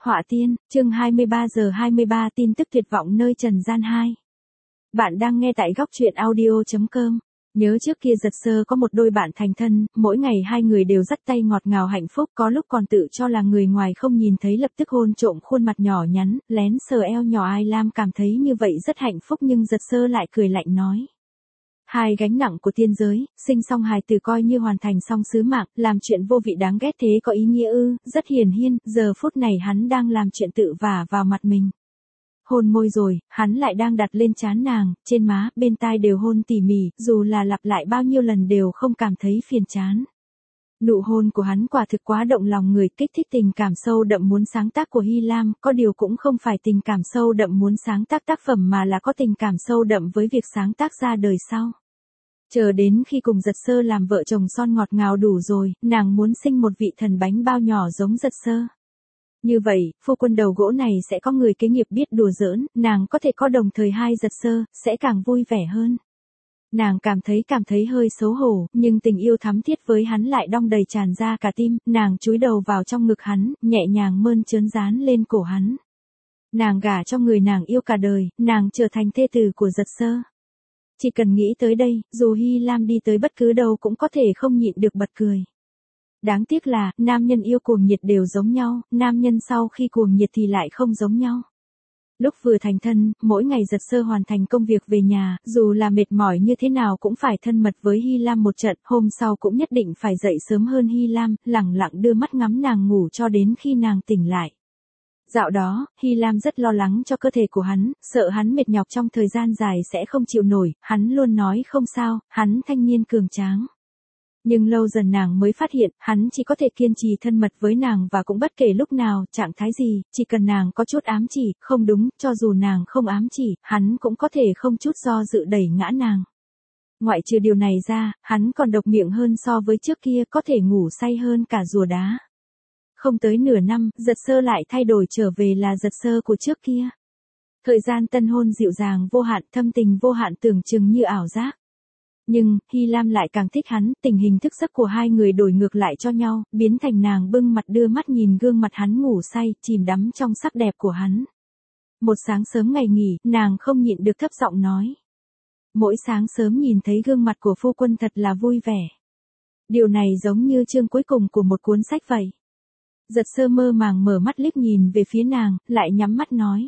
Họa tiên, chương 23 giờ 23 tin tức tuyệt vọng nơi trần gian 2. Bạn đang nghe tại góc truyện audio.com. Nhớ trước kia Giật Sơ có một đôi bạn thành thân, mỗi ngày hai người đều dắt tay ngọt ngào hạnh phúc, có lúc còn tự cho là người ngoài không nhìn thấy lập tức hôn trộm khuôn mặt nhỏ nhắn, lén sờ eo nhỏ Ai Lam cảm thấy như vậy rất hạnh phúc nhưng Giật Sơ lại cười lạnh nói. Hai gánh nặng của tiên giới, sinh xong hài tử coi như hoàn thành xong sứ mạng, làm chuyện vô vị đáng ghét thế có ý nghĩa ư, rất hiển nhiên, giờ phút này hắn đang làm chuyện tự vả vào mặt mình. Hôn môi rồi, hắn lại đang đặt lên trán nàng, trên má, bên tai đều hôn tỉ mỉ, dù là lặp lại bao nhiêu lần đều không cảm thấy phiền chán. Nụ hôn của hắn quả thực quá động lòng người, kích thích tình cảm sâu đậm muốn sáng tác của Hy Lam, có điều cũng không phải tình cảm sâu đậm muốn sáng tác tác phẩm mà là có tình cảm sâu đậm với việc sáng tác ra đời sau. Chờ đến khi cùng Giật Sơ làm vợ chồng son ngọt ngào đủ rồi, nàng muốn sinh một vị thần bánh bao nhỏ giống Giật Sơ. Như vậy, phu quân đầu gỗ này sẽ có người kế nghiệp biết đùa giỡn, nàng có thể có đồng thời hai Giật Sơ, sẽ càng vui vẻ hơn. Nàng cảm thấy hơi xấu hổ, nhưng tình yêu thắm thiết với hắn lại đong đầy tràn ra cả tim, nàng chúi đầu vào trong ngực hắn, nhẹ nhàng mơn trớn dán lên cổ hắn. Nàng gả cho người nàng yêu cả đời, nàng trở thành thê tử của Giật Sơ. Chỉ cần nghĩ tới đây, dù Hy Lam đi tới bất cứ đâu cũng có thể không nhịn được bật cười. Đáng tiếc là, nam nhân yêu cuồng nhiệt đều giống nhau, nam nhân sau khi cuồng nhiệt thì lại không giống nhau. Lúc vừa thành thân, mỗi ngày Giật Sơ hoàn thành công việc về nhà, dù là mệt mỏi như thế nào cũng phải thân mật với Hy Lam một trận, hôm sau cũng nhất định phải dậy sớm hơn Hy Lam, lẳng lặng đưa mắt ngắm nàng ngủ cho đến khi nàng tỉnh lại. Dạo đó, Hy Lam rất lo lắng cho cơ thể của hắn, sợ hắn mệt nhọc trong thời gian dài sẽ không chịu nổi, hắn luôn nói không sao, hắn thanh niên cường tráng. Nhưng lâu dần nàng mới phát hiện, hắn chỉ có thể kiên trì thân mật với nàng và cũng bất kể lúc nào, trạng thái gì, chỉ cần nàng có chút ám chỉ, không đúng, cho dù nàng không ám chỉ, hắn cũng có thể không chút do dự đẩy ngã nàng. Ngoại trừ điều này ra, hắn còn độc miệng hơn so với trước kia, có thể ngủ say hơn cả rùa đá. Không tới nửa năm, Giật Sơ lại thay đổi trở về là Giật Sơ của trước kia. Thời gian tân hôn dịu dàng vô hạn, thâm tình vô hạn tưởng chừng như ảo giác. Nhưng, Hy Lam lại càng thích hắn, tình hình thức giấc của hai người đổi ngược lại cho nhau, biến thành nàng bưng mặt đưa mắt nhìn gương mặt hắn ngủ say, chìm đắm trong sắc đẹp của hắn. Một sáng sớm ngày nghỉ, nàng không nhịn được thấp giọng nói. Mỗi sáng sớm nhìn thấy gương mặt của phu quân thật là vui vẻ. Điều này giống như chương cuối cùng của một cuốn sách vậy. Giật Sơ mơ màng mở mắt liếc nhìn về phía nàng, lại nhắm mắt nói.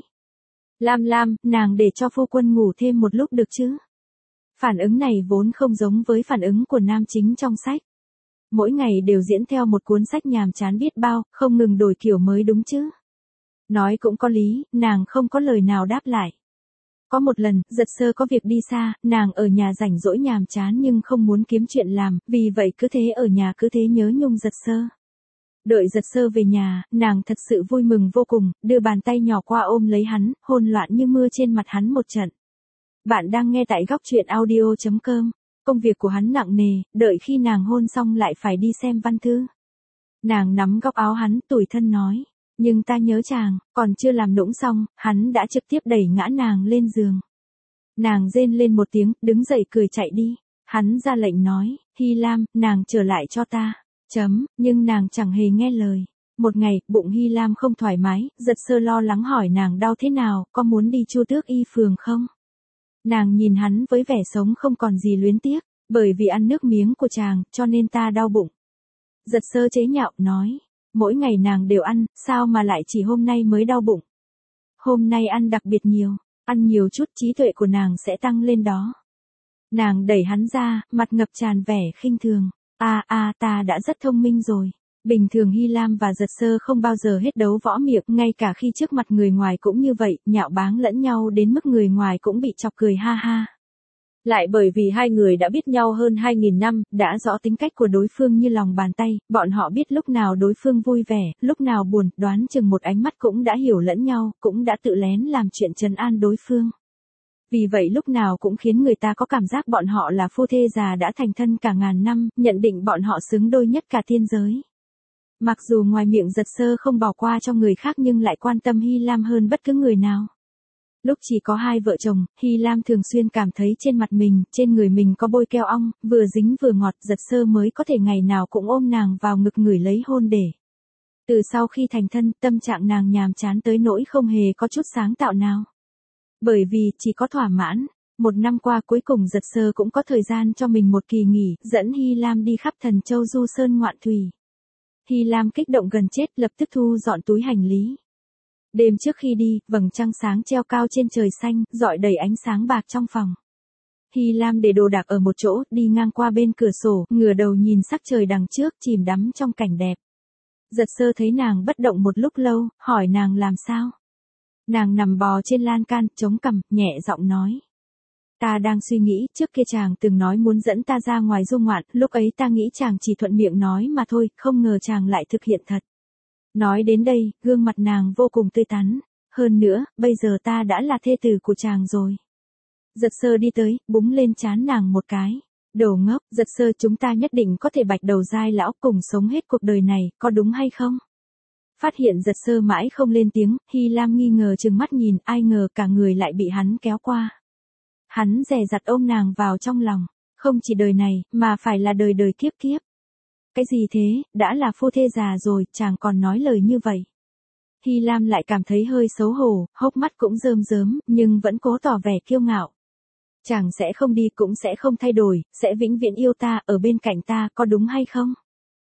Lam, nàng để cho phu quân ngủ thêm một lúc được chứ? Phản ứng này vốn không giống với phản ứng của nam chính trong sách. Mỗi ngày đều diễn theo một cuốn sách nhàm chán biết bao, không ngừng đổi kiểu mới đúng chứ? Nói cũng có lý, nàng không có lời nào đáp lại. Có một lần, Giật Sơ có việc đi xa, nàng ở nhà rảnh rỗi nhàm chán nhưng không muốn kiếm chuyện làm, vì vậy cứ thế ở nhà cứ thế nhớ nhung Giật Sơ. Đợi Giật Sơ về nhà, nàng thật sự vui mừng vô cùng, đưa bàn tay nhỏ qua ôm lấy hắn, hôn loạn như mưa trên mặt hắn một trận. Bạn đang nghe tại góc truyện audio.com. Công việc của hắn nặng nề, đợi khi nàng hôn xong lại phải đi xem văn thư. Nàng nắm góc áo hắn, tủi thân nói. Nhưng ta nhớ chàng, còn chưa làm nũng xong, hắn đã trực tiếp đẩy ngã nàng lên giường. Nàng rên lên một tiếng, đứng dậy cười chạy đi. Hắn ra lệnh nói, Hy Lam, nàng trở lại cho ta. Nhưng nàng chẳng hề nghe lời. Một ngày, bụng Hy Lam không thoải mái, Giật Sơ lo lắng hỏi nàng đau thế nào, có muốn đi Chu Tước Y phường không? Nàng nhìn hắn với vẻ sống không còn gì luyến tiếc, bởi vì ăn nước miếng của chàng, cho nên ta đau bụng. Giật Sơ chế nhạo, nói, mỗi ngày nàng đều ăn, sao mà lại chỉ hôm nay mới đau bụng? Hôm nay ăn đặc biệt nhiều, ăn nhiều chút trí tuệ của nàng sẽ tăng lên đó. Nàng đẩy hắn ra, mặt ngập tràn vẻ khinh thường. Ta đã rất thông minh rồi. Bình thường Hy Lam và Giật Sơ không bao giờ hết đấu võ miệng, ngay cả khi trước mặt người ngoài cũng như vậy, nhạo báng lẫn nhau đến mức người ngoài cũng bị chọc cười ha ha. Lại bởi vì hai người đã biết nhau hơn 2.000 năm, đã rõ tính cách của đối phương như lòng bàn tay, bọn họ biết lúc nào đối phương vui vẻ, lúc nào buồn, đoán chừng một ánh mắt cũng đã hiểu lẫn nhau, cũng đã tự lén làm chuyện trấn an đối phương. Vì vậy lúc nào cũng khiến người ta có cảm giác bọn họ là phu thê già đã thành thân cả ngàn năm, nhận định bọn họ xứng đôi nhất cả thiên giới. Mặc dù ngoài miệng Giật Sơ không bỏ qua cho người khác nhưng lại quan tâm Hy Lam hơn bất cứ người nào. Lúc chỉ có hai vợ chồng, Hy Lam thường xuyên cảm thấy trên mặt mình, trên người mình có bôi keo ong, vừa dính vừa ngọt, Giật Sơ mới có thể ngày nào cũng ôm nàng vào ngực ngửi lấy hôn để. Từ sau khi thành thân, tâm trạng nàng nhàm chán tới nỗi không hề có chút sáng tạo nào. Bởi vì, chỉ có thỏa mãn. Một năm qua cuối cùng Giật Sơ cũng có thời gian cho mình một kỳ nghỉ, dẫn Hy Lam đi khắp Thần Châu du sơn ngoạn thủy. Hy Lam kích động gần chết, lập tức thu dọn túi hành lý. Đêm trước khi đi, vầng trăng sáng treo cao trên trời xanh, rọi đầy ánh sáng bạc trong phòng. Hy Lam để đồ đạc ở một chỗ, đi ngang qua bên cửa sổ, ngửa đầu nhìn sắc trời đằng trước, chìm đắm trong cảnh đẹp. Giật Sơ thấy nàng bất động một lúc lâu, hỏi nàng làm sao. Nàng nằm bò trên lan can, chống cằm, nhẹ giọng nói. Ta đang suy nghĩ, trước kia chàng từng nói muốn dẫn ta ra ngoài du ngoạn, lúc ấy ta nghĩ chàng chỉ thuận miệng nói mà thôi, không ngờ chàng lại thực hiện thật. Nói đến đây, gương mặt nàng vô cùng tươi tắn. Hơn nữa, bây giờ ta đã là thê tử của chàng rồi. Giật Sơ đi tới, búng lên trán nàng một cái. Đồ ngốc, Giật Sơ, chúng ta nhất định có thể bạch đầu dai lão cùng sống hết cuộc đời này, có đúng hay không? Phát hiện Giật Sơ mãi không lên tiếng, Hy Lam nghi ngờ trừng mắt nhìn, ai ngờ cả người lại bị hắn kéo qua. Hắn dè dặt ôm nàng vào trong lòng, không chỉ đời này, mà phải là đời đời kiếp kiếp. Cái gì thế, đã là phu thê già rồi, chàng còn nói lời như vậy. Hy Lam lại cảm thấy hơi xấu hổ, hốc mắt cũng rơm rớm, nhưng vẫn cố tỏ vẻ kiêu ngạo. Chàng sẽ không đi cũng sẽ không thay đổi, sẽ vĩnh viễn yêu ta, ở bên cạnh ta, có đúng hay không?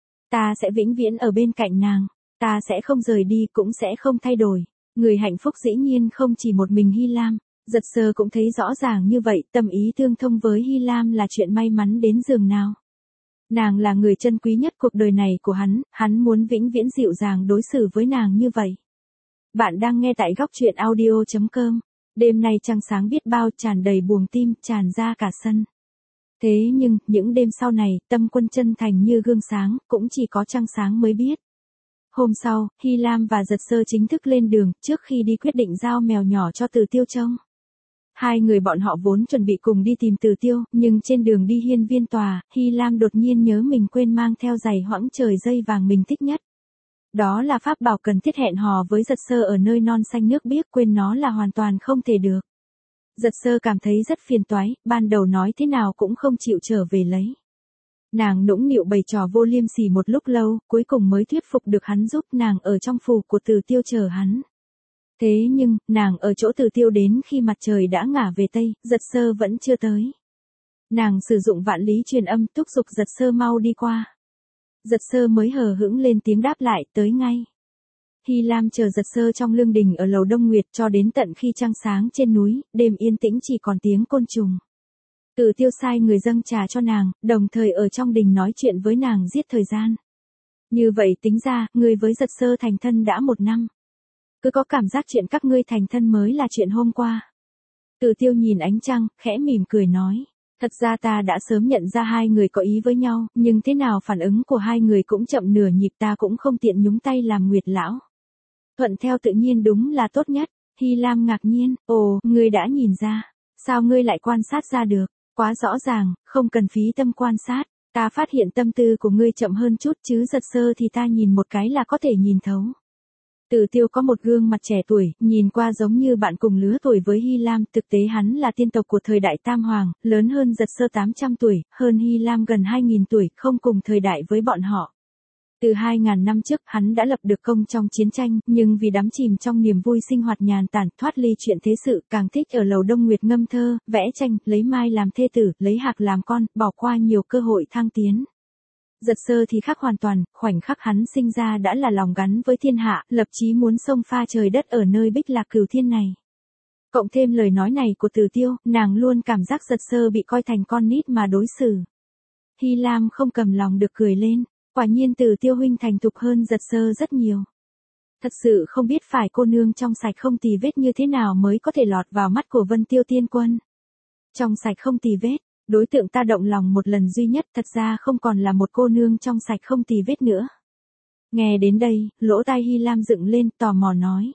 Ta sẽ vĩnh viễn ở bên cạnh nàng, ta sẽ không rời đi cũng sẽ không thay đổi. Người hạnh phúc dĩ nhiên không chỉ một mình Hy Lam. Giật Sơ cũng thấy rõ ràng như vậy, tâm ý tương thông với Hy Lam là chuyện may mắn đến giường nào. Nàng là người chân quý nhất cuộc đời này của hắn muốn vĩnh viễn dịu dàng đối xử với nàng như vậy. Bạn đang nghe tại góc truyện audio.com. Đêm nay trăng sáng biết bao, tràn đầy buồng tim, tràn ra cả sân. Thế nhưng, những đêm sau này, tâm Quân chân thành như gương sáng, cũng chỉ có trăng sáng mới biết. Hôm sau, Hy Lam và Giật Sơ chính thức lên đường, trước khi đi quyết định giao mèo nhỏ cho Từ Tiêu trông. Hai người bọn họ vốn chuẩn bị cùng đi tìm Từ Tiêu, nhưng trên đường đi hiên viên tòa, Hy Lam đột nhiên nhớ mình quên mang theo giày hoãng trời dây vàng mình thích nhất. Đó là pháp bảo cần thiết hẹn hò với Giật Sơ ở nơi non xanh nước biếc, quên nó là hoàn toàn không thể được. Giật Sơ cảm thấy rất phiền toái, ban đầu nói thế nào cũng không chịu trở về lấy. Nàng nũng nịu bày trò vô liêm sỉ một lúc lâu, cuối cùng mới thuyết phục được hắn giúp nàng ở trong phủ của Từ Tiêu chờ hắn. Thế nhưng, nàng ở chỗ Từ Tiêu đến khi mặt trời đã ngả về Tây, Giật Sơ vẫn chưa tới. Nàng sử dụng vạn lý truyền âm thúc giục Giật Sơ mau đi qua. Giật Sơ mới hờ hững lên tiếng đáp lại, tới ngay. Hy Lam chờ Giật Sơ trong lương đình ở lầu Đông Nguyệt cho đến tận khi trăng sáng trên núi, đêm yên tĩnh chỉ còn tiếng côn trùng. Từ Tiêu sai người dâng trà cho nàng, đồng thời ở trong đình nói chuyện với nàng giết thời gian. Như vậy tính ra, ngươi với Giật Sơ thành thân đã 1 năm. Cứ có cảm giác chuyện các ngươi thành thân mới là chuyện hôm qua. Từ Tiêu nhìn ánh trăng, khẽ mỉm cười nói. Thật ra ta đã sớm nhận ra hai người có ý với nhau, nhưng thế nào phản ứng của hai người cũng chậm nửa nhịp, ta cũng không tiện nhúng tay làm nguyệt lão. Thuận theo tự nhiên đúng là tốt nhất. Hy Lam ngạc nhiên, ồ, ngươi đã nhìn ra. Sao ngươi lại quan sát ra được? Quá rõ ràng, không cần phí tâm quan sát. Ta phát hiện tâm tư của ngươi chậm hơn chút chứ Giật Sơ thì ta nhìn một cái là có thể nhìn thấu. Từ Tiêu có một gương mặt trẻ tuổi, nhìn qua giống như bạn cùng lứa tuổi với Hy Lam, thực tế hắn là tiên tộc của thời đại Tam Hoàng, lớn hơn Giật Sơ 800 tuổi, hơn Hy Lam gần 2000 tuổi, không cùng thời đại với bọn họ. Từ 2000 năm trước, hắn đã lập được công trong chiến tranh, nhưng vì đắm chìm trong niềm vui sinh hoạt nhàn tản, thoát ly chuyện thế sự, càng thích ở lầu Đông Nguyệt ngâm thơ, vẽ tranh, lấy Mai làm thê tử, lấy Hạc làm con, bỏ qua nhiều cơ hội thăng tiến. Giật Sơ thì khác hoàn toàn, khoảnh khắc hắn sinh ra đã là lòng gắn với thiên hạ, lập chí muốn xông pha trời đất ở nơi Bích Lạc Cửu Thiên này. Cộng thêm lời nói này của Từ Tiêu, nàng luôn cảm giác Giật Sơ bị coi thành con nít mà đối xử. Hy Lam không cầm lòng được cười lên, quả nhiên Từ Tiêu huynh thành thục hơn Giật Sơ rất nhiều. Thật sự không biết phải cô nương trong sạch không tì vết như thế nào mới có thể lọt vào mắt của Vân Tiêu Tiên Quân. Trong sạch không tì vết. Đối tượng ta động lòng một lần duy nhất thật ra không còn là một cô nương trong sạch không tì vết nữa. Nghe đến đây, lỗ tai Hy Lam dựng lên, tò mò nói.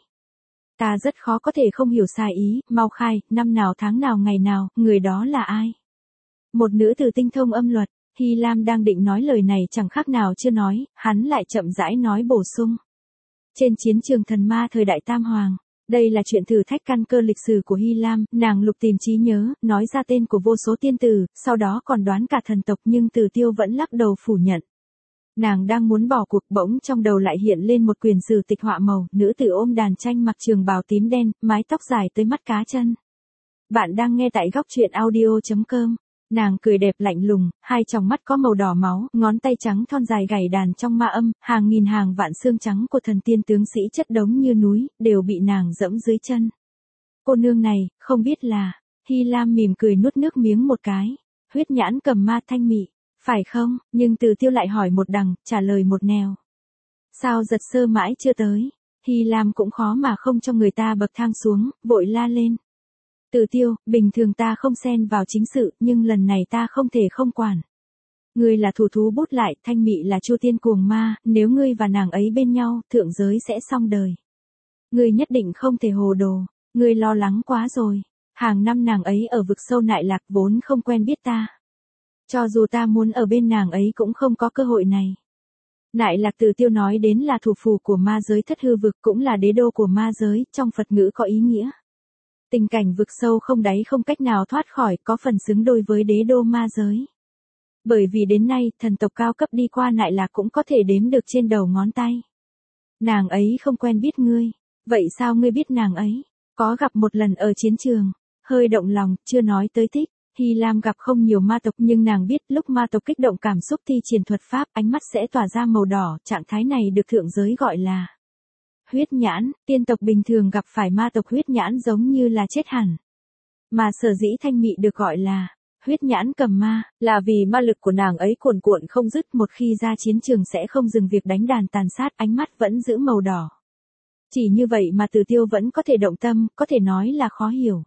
Ta rất khó có thể không hiểu sai ý, mau khai, năm nào tháng nào ngày nào, người đó là ai? Một nữ tử tinh thông âm luật, Hy Lam đang định nói lời này chẳng khác nào chưa nói, hắn lại chậm rãi nói bổ sung. Trên chiến trường thần ma thời đại Tam Hoàng. Đây là chuyện thử thách căn cơ lịch sử của Hy Lam, nàng lục tìm trí nhớ, nói ra tên của vô số tiên tử, sau đó còn đoán cả thần tộc nhưng Từ Tiêu vẫn lắc đầu phủ nhận. Nàng đang muốn bỏ cuộc bỗng trong đầu lại hiện lên một quyển sử tịch họa màu, nữ tử ôm đàn tranh mặc trường bào tím đen, mái tóc dài tới mắt cá chân. Bạn đang nghe tại góc truyện audio.com. Nàng cười đẹp lạnh lùng, hai tròng mắt có màu đỏ máu, ngón tay trắng thon dài gảy đàn trong ma âm, hàng nghìn hàng vạn xương trắng của thần tiên tướng sĩ chất đống như núi, đều bị nàng dẫm dưới chân. Cô nương này, không biết là, Hy Lam mỉm cười nuốt nước miếng một cái, huyết nhãn cầm ma thanh mị, phải không, nhưng Từ Tiêu lại hỏi một đằng, trả lời một nẻo. Sao Giật Sơ mãi chưa tới, Hy Lam cũng khó mà không cho người ta bậc thang xuống, vội la lên. Từ Tiêu, bình thường ta không xen vào chính sự, nhưng lần này ta không thể không quản. Ngươi là thủ thú bút lại, thanh mị là chu tiên cuồng ma, nếu ngươi và nàng ấy bên nhau, thượng giới sẽ xong đời. Ngươi nhất định không thể hồ đồ, ngươi lo lắng quá rồi. Hàng năm nàng ấy ở vực sâu Nại Lạc vốn không quen biết ta. Cho dù ta muốn ở bên nàng ấy cũng không có cơ hội này. Nại Lạc Từ Tiêu nói đến là thủ phủ của ma giới thất hư vực, cũng là đế đô của ma giới, trong Phật ngữ có ý nghĩa. Tình cảnh vực sâu không đáy không cách nào thoát khỏi, có phần xứng đôi với đế đô ma giới. Bởi vì đến nay, thần tộc cao cấp đi qua Nại Lạc cũng có thể đếm được trên đầu ngón tay. Nàng ấy không quen biết ngươi, vậy sao ngươi biết nàng ấy? Có gặp một lần ở chiến trường, hơi động lòng, chưa nói tới thích. Hy Lam gặp không nhiều ma tộc nhưng nàng biết lúc ma tộc kích động cảm xúc thi triển thuật pháp, ánh mắt sẽ tỏa ra màu đỏ, trạng thái này được thượng giới gọi là huyết nhãn. Tiên tộc bình thường gặp phải ma tộc huyết nhãn giống như là chết hẳn. Mà sở dĩ thanh mị được gọi là huyết nhãn cầm ma, là vì ma lực của nàng ấy cuồn cuộn không dứt, một khi ra chiến trường sẽ không dừng việc đánh đàn tàn sát, ánh mắt vẫn giữ màu đỏ. Chỉ như vậy mà Từ Tiêu vẫn có thể động tâm, có thể nói là khó hiểu.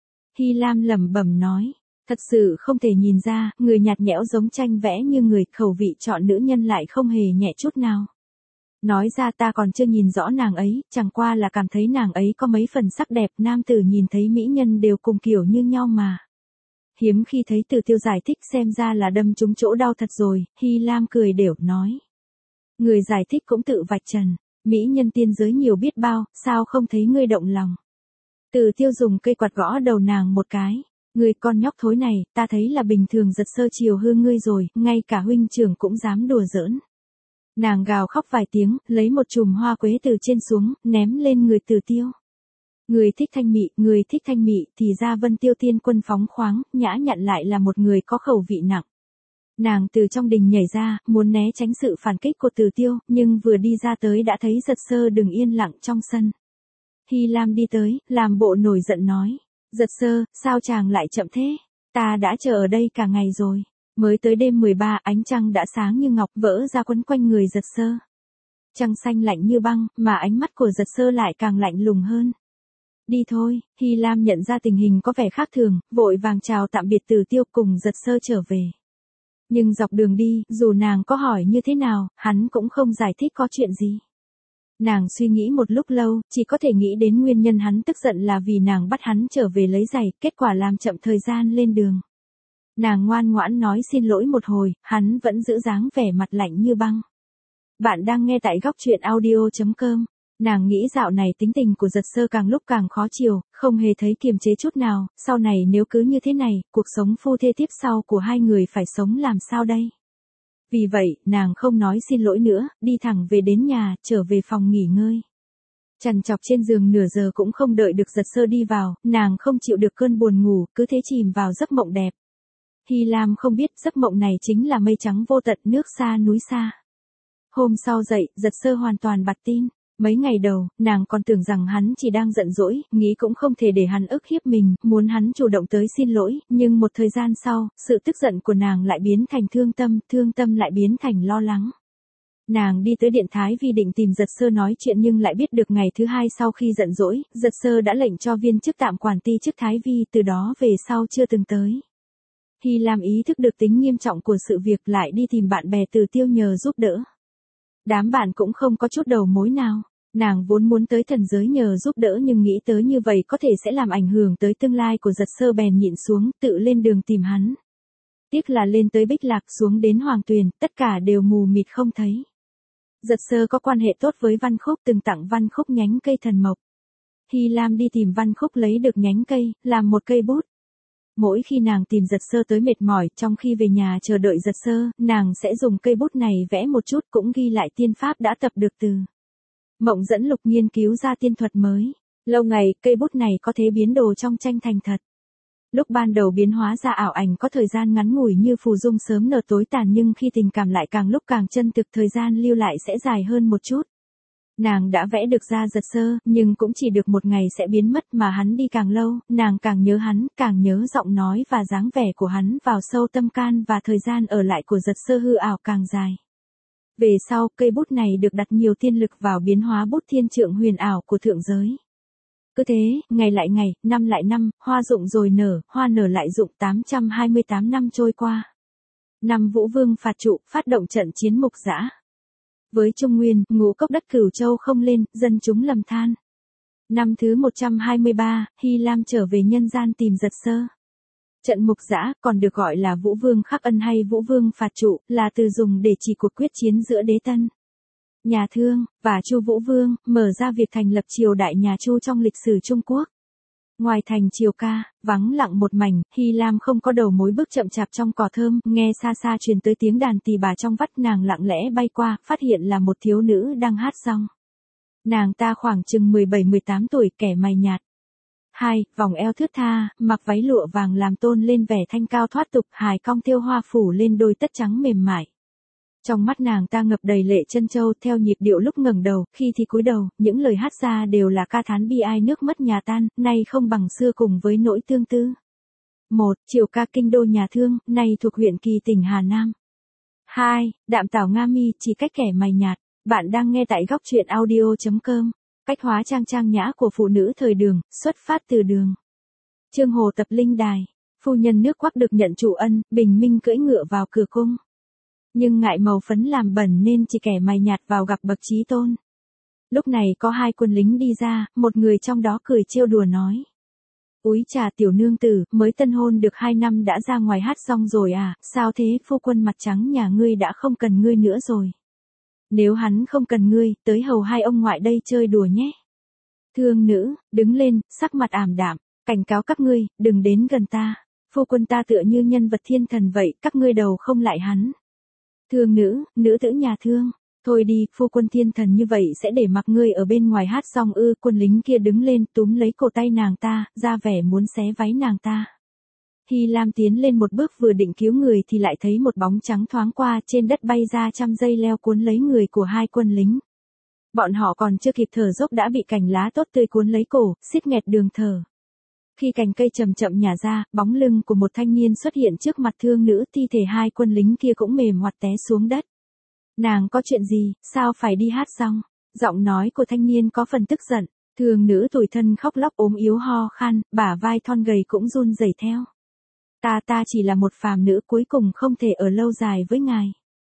Hy Lam lẩm bẩm nói. Thật sự không thể nhìn ra, người nhạt nhẽo giống tranh vẽ như người, khẩu vị chọn nữ nhân lại không hề nhẹ chút nào. Nói ra ta còn chưa nhìn rõ nàng ấy, chẳng qua là cảm thấy nàng ấy có mấy phần sắc đẹp, nam tử nhìn thấy mỹ nhân đều cùng kiểu như nhau mà. Hiếm khi thấy Từ Tiêu giải thích, xem ra là đâm trúng chỗ đau thật rồi, Hy Lam cười đểu nói. Người giải thích cũng tự vạch trần, mỹ nhân tiên giới nhiều biết bao, sao không thấy ngươi động lòng. Từ Tiêu dùng cây quạt gõ đầu nàng một cái. Ngươi con nhóc thối này, ta thấy là bình thường Giật Sơ chiều hư ngươi rồi, ngay cả huynh trưởng cũng dám đùa giỡn. Nàng gào khóc vài tiếng, lấy một chùm hoa quế từ trên xuống, ném lên người Từ Tiêu. Người thích thanh mị, thì ra Vân Tiêu Tiên Quân phóng khoáng, nhã nhặn lại là một người có khẩu vị nặng. Nàng từ trong đình nhảy ra, muốn né tránh sự phản kích của Từ Tiêu, nhưng vừa đi ra tới đã thấy Giật Sơ đứng yên lặng trong sân. Hy Lam đi tới, làm bộ nổi giận nói. Giật Sơ, sao chàng lại chậm thế? Ta đã chờ ở đây cả ngày rồi. Mới tới đêm 13, ánh trăng đã sáng như ngọc, vỡ ra quấn quanh người Giật Sơ. Trăng xanh lạnh như băng, mà ánh mắt của Giật Sơ lại càng lạnh lùng hơn. Đi thôi, Hy Lam nhận ra tình hình có vẻ khác thường, vội vàng chào tạm biệt Từ Tiêu cùng Giật Sơ trở về. Nhưng dọc đường đi, dù nàng có hỏi như thế nào, hắn cũng không giải thích có chuyện gì. Nàng suy nghĩ một lúc lâu, chỉ có thể nghĩ đến nguyên nhân hắn tức giận là vì nàng bắt hắn trở về lấy giày, kết quả làm chậm thời gian lên đường. Nàng ngoan ngoãn nói xin lỗi một hồi, hắn vẫn giữ dáng vẻ mặt lạnh như băng. Bạn đang nghe tại góc truyện audio.com. Nàng nghĩ dạo này tính tình của Giật Sơ càng lúc càng khó chịu, không hề thấy kiềm chế chút nào, sau này nếu cứ như thế này, cuộc sống phu thê tiếp sau của hai người phải sống làm sao đây? Vì vậy, nàng không nói xin lỗi nữa, đi thẳng về đến nhà, trở về phòng nghỉ ngơi. Trằn trọc trên giường nửa giờ cũng không đợi được Giật Sơ đi vào, nàng không chịu được cơn buồn ngủ, cứ thế chìm vào giấc mộng đẹp. Hy Lam không biết giấc mộng này chính là mây trắng vô tận, nước xa núi xa. Hôm sau dậy, Giật Sơ hoàn toàn bặt tin. Mấy ngày đầu, nàng còn tưởng rằng hắn chỉ đang giận dỗi, nghĩ cũng không thể để hắn ức hiếp mình, muốn hắn chủ động tới xin lỗi, nhưng một thời gian sau, sự tức giận của nàng lại biến thành thương tâm lại biến thành lo lắng. Nàng đi tới Điện Thái Vi định tìm Giật Sơ nói chuyện nhưng lại biết được ngày thứ hai sau khi giận dỗi, Giật Sơ đã lệnh cho viên chức tạm quản ti chức Thái Vi, từ đó về sau chưa từng tới. Hy Lam ý thức được tính nghiêm trọng của sự việc, lại đi tìm bạn bè Từ Tiêu nhờ giúp đỡ. Đám bạn cũng không có chút đầu mối nào. Nàng vốn muốn tới thần giới nhờ giúp đỡ nhưng nghĩ tới như vậy có thể sẽ làm ảnh hưởng tới tương lai của Giật Sơ, bèn nhịn xuống, tự lên đường tìm hắn. Tiếc là lên tới Bích Lạc, xuống đến Hoàng Tuyền, tất cả đều mù mịt không thấy. Giật Sơ có quan hệ tốt với Văn Khúc, từng tặng Văn Khúc nhánh cây thần mộc. Hy Lam đi tìm Văn Khúc lấy được nhánh cây, làm một cây bút. Mỗi khi nàng tìm giật sơ tới mệt mỏi, trong khi về nhà chờ đợi giật sơ, nàng sẽ dùng cây bút này vẽ một chút cũng ghi lại tiên pháp đã tập được từ. Mộng dẫn lục nghiên cứu ra tiên thuật mới. Lâu ngày, cây bút này có thể biến đồ trong tranh thành thật. Lúc ban đầu biến hóa ra ảo ảnh có thời gian ngắn ngủi như phù dung sớm nở tối tàn, nhưng khi tình cảm lại càng lúc càng chân thực, thời gian lưu lại sẽ dài hơn một chút. Nàng đã vẽ được ra giật sơ, nhưng cũng chỉ được một ngày sẽ biến mất, mà hắn đi càng lâu, nàng càng nhớ hắn, càng nhớ giọng nói và dáng vẻ của hắn vào sâu tâm can, và thời gian ở lại của giật sơ hư ảo càng dài. Về sau, cây bút này được đặt nhiều tiên lực vào biến hóa bút thiên trượng huyền ảo của thượng giới. Cứ thế, ngày lại ngày, năm lại năm, hoa rụng rồi nở, hoa nở lại rụng, 828 năm trôi qua. Năm Vũ Vương phạt trụ, phát động trận chiến mục dã. Với Trung Nguyên, ngũ cốc đất Cửu Châu không lên, dân chúng lầm than. Năm thứ 123, Hy Lam trở về nhân gian tìm giật sơ. Trận mục dã, còn được gọi là Vũ Vương khắc ân hay Vũ Vương phạt trụ, là từ dùng để chỉ cuộc quyết chiến giữa đế Tân, nhà Thương, và Chu Vũ Vương, mở ra việc thành lập triều đại nhà Chu trong lịch sử Trung Quốc. Ngoài thành triều ca, vắng lặng một mảnh, Hy Lam không có đầu mối bước chậm chạp trong cỏ thơm, nghe xa xa truyền tới tiếng đàn tỳ bà trong vắt, nàng lặng lẽ bay qua, phát hiện là một thiếu nữ đang hát song. Nàng ta khoảng chừng 17-18 tuổi, kẻ mày nhạt. Vòng eo thướt tha, mặc váy lụa vàng làm tôn lên vẻ thanh cao thoát tục, hài cong thêu hoa phủ lên đôi tất trắng mềm mại. Trong mắt nàng ta ngập đầy lệ chân châu, theo nhịp điệu lúc ngẩng đầu, khi thì cúi đầu, những lời hát ra đều là ca thán bi ai nước mất nhà tan, nay không bằng xưa cùng với nỗi tương tư. 1. Triều ca kinh đô nhà Thương, nay thuộc huyện Kỳ tỉnh Hà Nam. 2. Đạm tảo Nga mi, chỉ cách kẻ mày nhạt. Bạn đang nghe tại góc truyện audio.com. Cách hóa trang trang nhã của phụ nữ thời Đường, xuất phát từ Đường. Chương Hồ Tập Linh Đài. Phu nhân nước Quắc được nhận trụ ân, bình minh cưỡi ngựa vào cửa cung. Nhưng ngại màu phấn làm bẩn nên chỉ kẻ mày nhạt vào gặp bậc chí tôn. Lúc này có hai quân lính đi ra, một người trong đó cười trêu đùa nói. Úi trà tiểu nương tử, mới tân hôn được 2 năm đã ra ngoài hát xong rồi à, sao thế, phu quân mặt trắng nhà ngươi đã không cần ngươi nữa rồi. Nếu hắn không cần ngươi, tới hầu hai ông ngoại đây chơi đùa nhé. Thương nữ, đứng lên, sắc mặt ảm đạm, cảnh cáo các ngươi, đừng đến gần ta. Phu quân ta tựa như nhân vật thiên thần vậy, các ngươi đầu không lại hắn. Thương nữ, nữ tử nhà Thương, thôi đi, phu quân thiên thần như vậy sẽ để mặc ngươi ở bên ngoài hát xong ư? Quân lính kia đứng lên túm lấy cổ tay nàng ta, ra vẻ muốn xé váy nàng ta. Hy Lam tiến lên một bước vừa định cứu người thì lại thấy một bóng trắng thoáng qua, trên đất bay ra trăm dây leo cuốn lấy người của hai quân lính. Bọn họ còn chưa kịp thở dốc đã bị cành lá tốt tươi cuốn lấy cổ, xiết nghẹt đường thở. Khi cành cây chậm chậm nhả ra, bóng lưng của một thanh niên xuất hiện trước mặt thương nữ, thi thể hai quân lính kia cũng mềm hoạt té xuống đất. Nàng có chuyện gì, sao phải đi hát xong? Giọng nói của thanh niên có phần tức giận, thương nữ tủi thân khóc lóc ốm yếu ho khan, bả vai thon gầy cũng run rẩy theo. Ta chỉ là một phàm nữ, cuối cùng không thể ở lâu dài với ngài.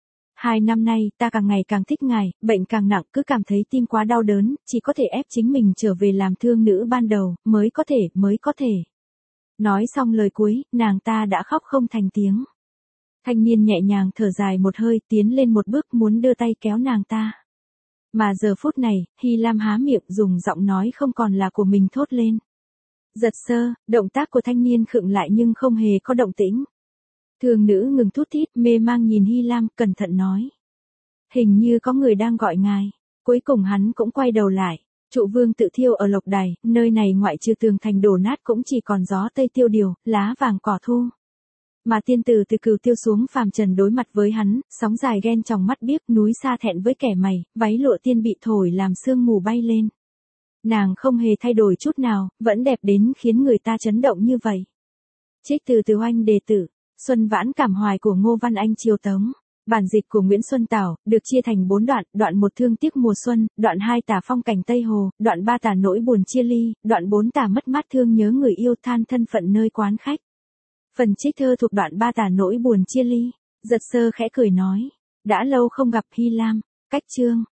2 năm nay, ta càng ngày càng thích ngài, bệnh càng nặng, cứ cảm thấy tim quá đau đớn, chỉ có thể ép chính mình trở về làm thương nữ ban đầu, mới có thể. Nói xong lời cuối, nàng ta đã khóc không thành tiếng. Thanh niên nhẹ nhàng thở dài một hơi, tiến lên một bước muốn đưa tay kéo nàng ta. Mà giờ phút này, Hy Lam há miệng dùng giọng nói không còn là của mình thốt lên. Giật sơ, động tác của thanh niên khựng lại nhưng không hề có động tĩnh. Thương nữ ngừng thút thít, mê mang nhìn Hy Lam, cẩn thận nói. Hình như có người đang gọi ngài. Cuối cùng hắn cũng quay đầu lại. Trụ vương tự thiêu ở Lộc Đài, nơi này ngoại trừ tường thành đổ nát cũng chỉ còn gió tây tiêu điều, lá vàng cỏ thu. Mà tiên tử từ Cửu Tiêu xuống phàm trần đối mặt với hắn, sóng dài ghen trong mắt biếc, núi xa thẹn với kẻ mày, váy lụa tiên bị thổi làm sương mù bay lên. Nàng không hề thay đổi chút nào, vẫn đẹp đến khiến người ta chấn động như vậy. Trích từ Từ Oanh Đề Tử, Xuân Vãn Cảm Hoài của Ngô Văn Anh Triều Tống. Bản dịch của Nguyễn Xuân Tảo, được chia thành 4 đoạn, đoạn 1 thương tiếc mùa xuân, đoạn 2 tả phong cảnh Tây Hồ, đoạn 3 tả nỗi buồn chia ly, đoạn 4 tả mất mát thương nhớ người yêu than thân phận nơi quán khách. Phần trích thơ thuộc đoạn 3 tả nỗi buồn chia ly. Giật sơ khẽ cười nói, đã lâu không gặp Hy Lam, cách chương.